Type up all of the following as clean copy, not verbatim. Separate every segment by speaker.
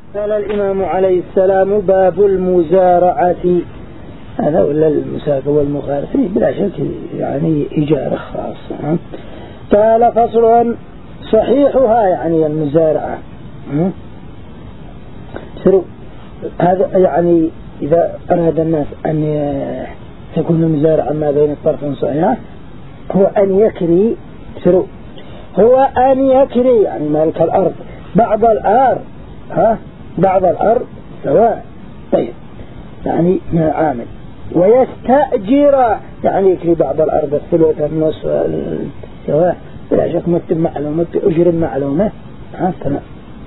Speaker 1: قال الإمام عليه السلام: باب المزارعة. هذا ولا المساقة والمخالفة بلا شك يعني إجارة خاصة. قال: فصل صحيحها يعني المزارعة. هذا يعني إذا أراد الناس أن تكون المزارعة ما بين الطرفين صحيحة هو أن يكري يعني مالك الأرض بعض الأرض سواء طيب يعني من العامل، ويستأجر يعني يكري بعض الأرض الثلث النصف سواء بلا شك مكتب معلومة أجر معلومة. تمام.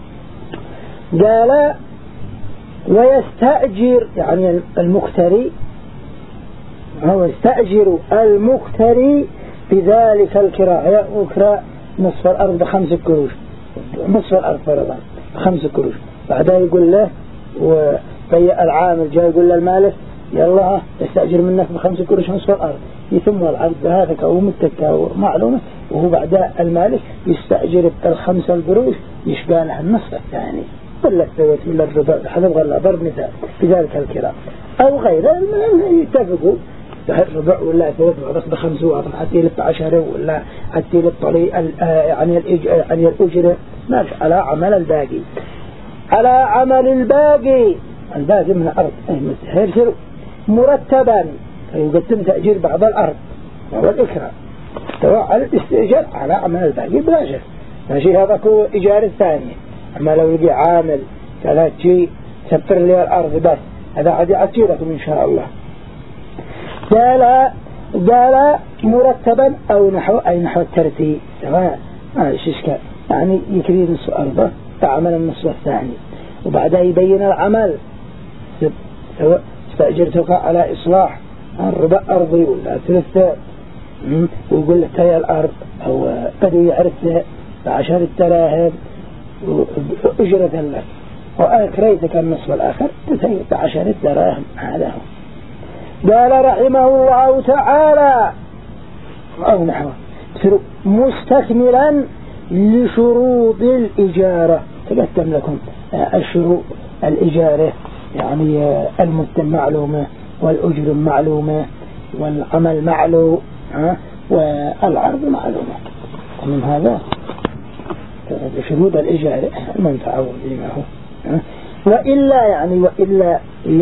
Speaker 1: قال: ويستأجر يعني المختري، هو يستأجر المختري بذلك الكراء، يكرى نصف الأرض ب5 قروش، نصف الأرض فرضا 5 قروش. بعدها يقول له وبيع العامل جاي يقول له المالك: يلا يستأجر منك ب5 قروش نصف الأرض، يتم العرض بهذا ومتك معلومة، وهو بعدها المالك يستأجر ب5 قروش يشبه له النصف الثاني ولا الثلث ولا الربع حسب غلا ضرب مثال بذلك الكراء أو غيره يتفقوا الربع ولا ثلث وعرض ب5 وعرض حتى يلف 10 ولا حتى للطريق يعني الأجرة ماشي على عمل الباقي، على عمل الباقي من الأرض يصير مرتبا، فيقدم تأجير بعض الأرض وهو الإكرام سواء على الاستئجار على عمل الباقي بلا شك ماشي. هذا هو إيجار الثاني. أما لو يجي عامل ثلاث شيء سفر لي الأرض بس هذا عادي أتيركم إن شاء الله. قال مرتبا أو نحو الترتيب تمام إشكال يعني يكري نصف أرضه تعمل النصف الثاني، وبعدها يبين العمل سواء استأجرتك على إصلاح الربع أرضي ولا ثلثة، ويقول لك هي الأرض أو بدو يعرفها ب10 دراهم أجرة لك، وأكريتك النصف الآخر تسير ب10 دراهم. هذا هو. قال رحمه الله تعالى أو نحوه مستكملا لشروط الإجارة. تقدم لكم الشروط الإجارة يعني المدة معلومة والأجر معلومة والعمل معلوم والعرض معلومة. ومن هذا شروط الإجارة المنفعة بما هو وإلا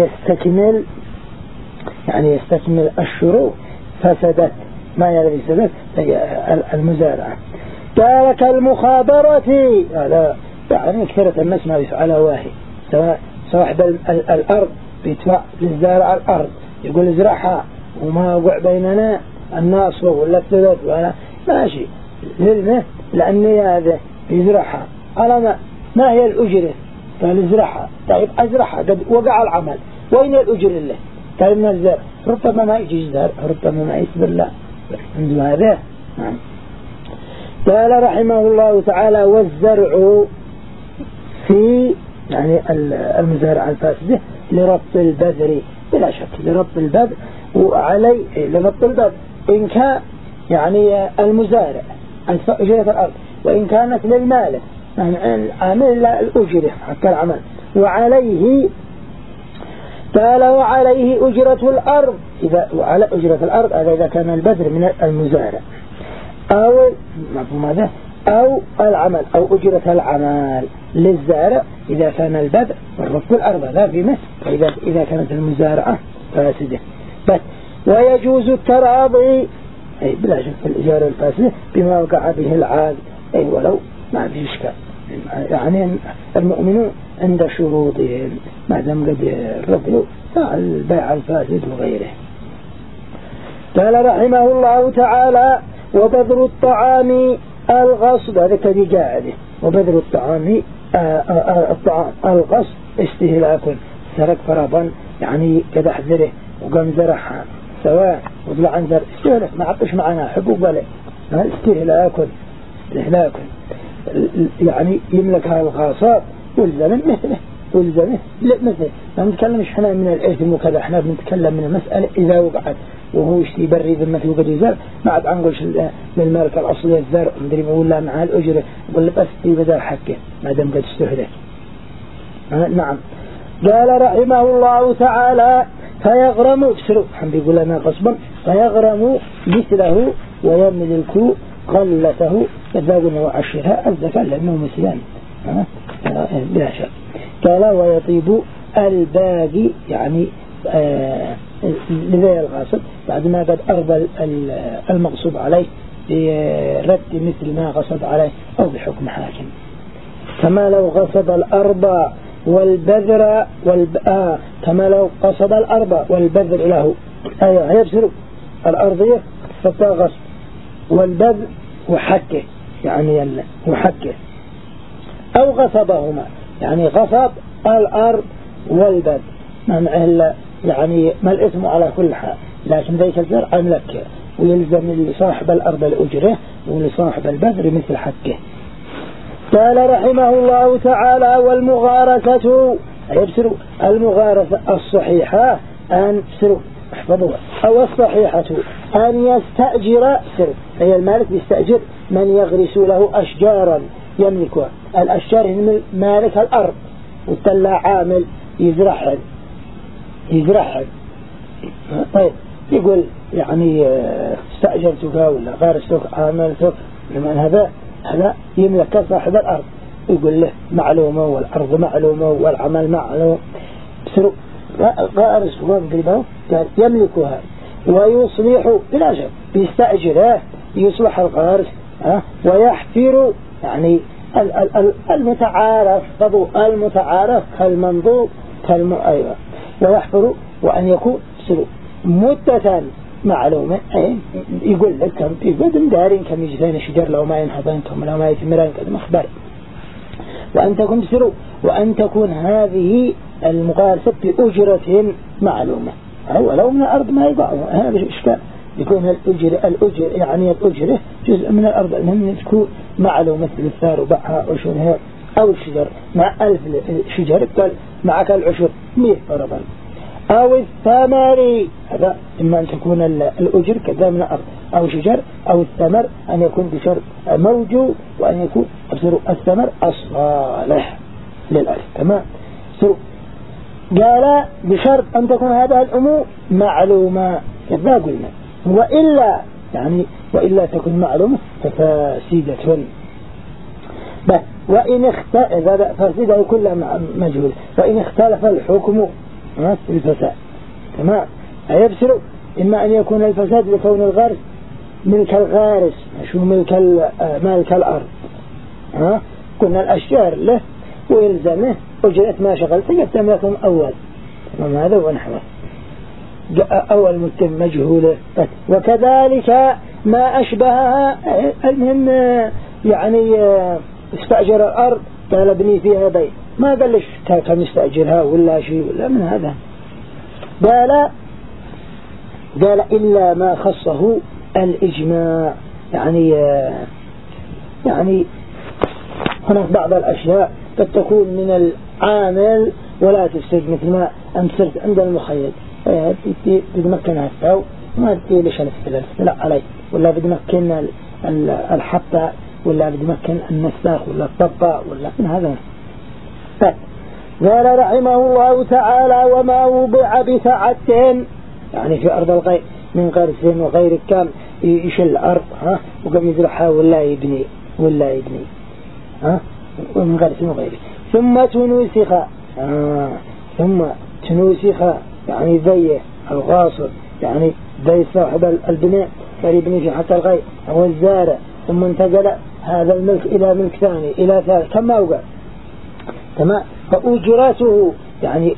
Speaker 1: يستكمل الشروط فسدت ما يلي سدت المزارعة. قال: كالمخابرة. هذا يعني كثرة الناس ما يفعلها واحد، سواء صاحب الأرض بيدفع للزارع الأرض يقول ازرعها وما وقع بيننا الناس ولا الثلاث ولا ماشي لأني هذا يزرعها على ما هي الأجرة؟ قال ازرعها. طيب أزرعها قد وقع العمل، وين الأجر له؟ قال من الزرع ربما ما يجي الزرع ربما ما يصبر لا عنده هذا. قال رحمه الله تعالى: والزرع في يعني المزارعة الفاسدة لربط البذر بلا شك، لربط البذر وعلي لربط البذر إن كان يعني المزارع أجرة الأرض، وإن كانت للمالك عامل الأجرة حق العمل، وعليه قال: وعليه أجرة الأرض وعلى أجرة الأرض هذا إذا كان البذر من المزارع أو العمل أو أجرة العمل للزارع إذا كان البذر والربط الأرض لا في مصر، إذا كانت المزارعة فاسدة بس. ويجوز التراضي أي بلا شك في الإجارة الفاسدة بما وقع به العاد أي ولو ما في إشكال، يعني المؤمنون عند شروطهم ما دام قد رضوا البيع الفاسد وغيره. قال رحمه الله تعالى: وبذر الطعام الغصب. هذا كذي قاعدة. وبذر الطعام الغصب استهلاك، سرق فرضا يعني كذا حذره وقام زرعها سواء وطلع عن زرع استهلاك ما عطش معنا حبوب ولا استهلاك يعني يملكها الغاصات والزمن مثله ما نتكلمش احنا من الإثم وكذا، احنا بنتكلم من المسألة إذا وقعت وهو يشتي بري ذمته وقد يزرع ما عاد عنقلش للمالك الأصلي الزرع مدري بقول له مع الأجرة يقول له بس دي بدل حقه ما دام قد استهلك. نعم. قال رحمه الله تعالى فيغرم بسرو حمد يقول لنا قصبا فيغرم مثله ويملك غلته إذا قلنا وعشرها الزكاة لأنه مثلان بلا شك. قال ويطيب الباقي يعني لذي الغاصب بعد ما قد أرضى المغصوب عليه برد مثل ما غصب عليه أو بحكم حاكم. كما لو غصب الأرض والبذر كما لو قصد الأرض والبذر له أيوة يبصر الأرضية فغصب والبذر وحكه يعني وحكه أو غصبهما يعني غصب الأرض والبذر ما يعني ما الإثم على كل حال لكن ذيك الزرع لك ويلزم لصاحب الأرض الأجرة ولصاحب البذر مثل حكه. قال رحمه الله تعالى والمغارسة يبصر المغارسة الصحيحة أن سروا احفظوها أو الصحيحة أن يستأجر سروا هي المالك يستأجر من يغرس له أشجارا يملكها. الأشجار هي مالك الأرض والتلا عامل يزرعها طيب يقول يعني استأجرتك ولا غارستك عاملتك لمن هذا يملك صاحب الأرض يقول له معلومة والأرض معلومة والعمل معلوم بسرو غارس قال يملكها ويصلح بلا شك بيستأجره يصلح الغارس ويحفر يعني المتعارف المتعارف كالمنظور أيوة ويحفر وأن يكون بسرو مدة معلومة يقول لك كم يقول دارين كم يجزين شجر لو ما ينهضين كم لو ما يتمرين كذا مخبر وأن تكون بسرو وأن تكون هذه المغارسة بأجرة معلومة هو لو من الأرض ما يقع هذا الإشكال يكون الأجر يعني الأجرة جزء من الأرض المهم تكون معلومة مثل الثار وبعها عشرها أو الشجر مع 1000 شجر قال معك العشر 100 فرضا أو الثمر هذا إما أن تكون الأجر كذا من الأرض أو شجر أو الثمر أن يكون بشرط موجود وأن يكون الثمر الصالح للأرض تمام. قال بشرط أن تكون هذا الأمور معلومة كذا قلنا وإلا تكون معلومة ففاسدة بس وإن فاسدة كلها مجهول وإن اختلف الحكم الفساد تمام يبصر إما أن يكون الفساد لكون الغارس ملك الغارس شو ملك الأرض كنا الأشجار له ويلزمه أجرة ما شغلت يتم لكم أول تمام هذا ونحوه أول متم مجهولة وكذلك ما أشبهها المهم يعني استأجر الأرض قال ابني فيها بيت ما قال ليش كم يستأجرها ولا شيء ولا من هذا قال إلا ما خصه الإجماع يعني هناك بعض الأشياء قد تكون من العامل ولا تفسد مثل ما أمثلت عند المخيل بدمكنها الثو ما تدي ليش الاستلاء عليه ولا بدمكن الحطة ولا بدمكن النساخ ولا الطباء ولا من هذا. قال رحمه الله تعالى وما وضع بسعة يعني في أرض الغير من غرس وغير كان يشل الأرض وقام يزرعها ولا يبني ومن غرس وغيره ثم تنوسخ يعني ذي الغاصب يعني ذي صاحب البناء فيبني في حق الغير هو الزارع ثم انتقل هذا الملك إلى ملك ثاني إلى ثالث كما وقع تمام فأجرته يعني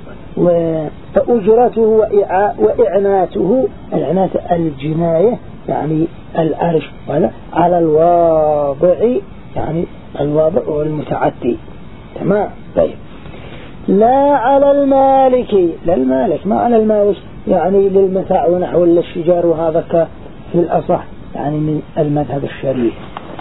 Speaker 1: وإعناته العنات الجناية يعني الأرش على الواضع يعني الواضع والمتعدي تمام. طيب لا على المالك للمالك ما على المالك يعني للمتاع ونحو للشجار وهذا في الأصح يعني من المذهب الشريف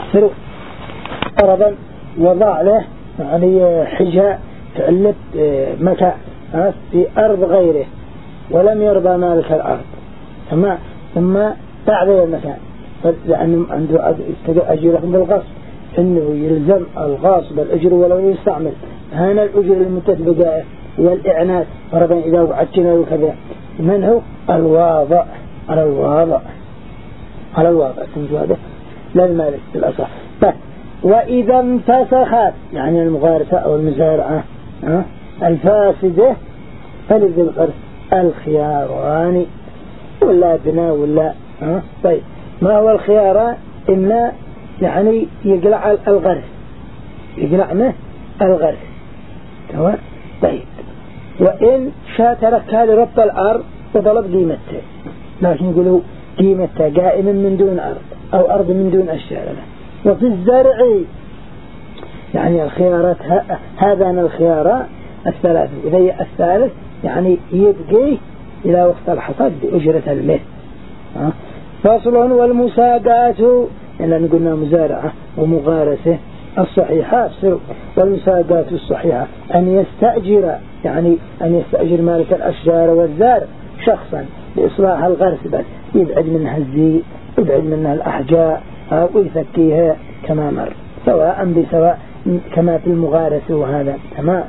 Speaker 1: فرضا وضع له يعني حجة تعلت متاع في أرض غيره ولم يرضى مالك الأرض ثم تعذر المتاع لأنه عنده أجيرهم بالغصب إنه يلزم الغاصب الأجر ولو يستعمل هنا الأجر المتسبقة والإعنات فربا إذا وعدتنا وكذا من هو الواضع على الواضع تنجو هذا لا المالك بالأصح. وإذا انفسخت يعني المغارسة أو المزارعة الفاسدة فلذي الغرس الخياران ولا بناء ولا طيب ما هو الخياران؟ إما يعني يقلع الغرس يقلع الغرس تمام. طيب وإن شاء تركها لرب الأرض وطلب قيمته لكن يقولوا قيمته قائما من دون أرض أو أرض من دون أشجار. وفي الزرع يعني الخيارات هذان الخيارات الثلاث إذا الثالث يعني يبقي إلى وقت الحصاد بأجرة المثل. فصل والمساقات إلا قلنا مزارعة ومغارسة الصحيحة والمساقات الصحيحة أن يستأجر يعني أن يستأجر مالك الأشجار والزارع شخصا لإصلاح الغرس بس يبعد منها الزيت يبعد منها الأحجاء ويثكيها كما مر سواء بسواء كما في المغارسة وهذا تمام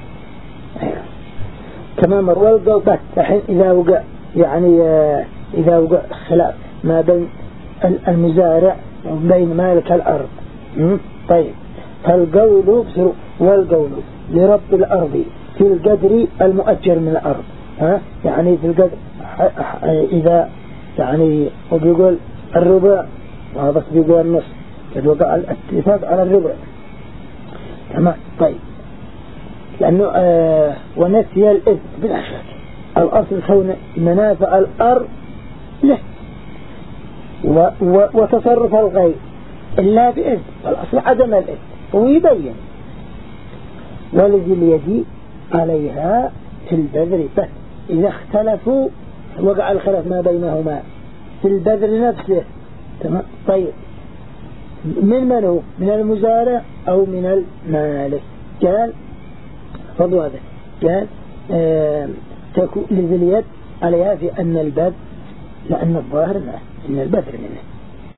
Speaker 1: كما مر. والقلطة الحين إذا وقع يعني إذا وقع خلاف ما بين المزارع وبين مالك الأرض طيب فالقول والقول لرب الأرض في القدر المؤجر من الأرض يعني في القدر إذا يعني وبيقول الربع وهذا بيقول النص قد وقع الاتفاق على الربع تمام. طيب لأنه ونسي الإذن بلا شك الأصل كون منافع الأرض له وتصرف الغير إلا بإذن والأصل عدم الإذن ويبين والذي اليدي عليها في البذر بس إذا اختلفوا وقع الخلاف ما بينهما في البذر نفسه تمام. طيب من هو من المزارع أو من المالك قال فضل هذا قال تكون لذي اليد عليها في أن البذر لأن الظاهر إن البذر منه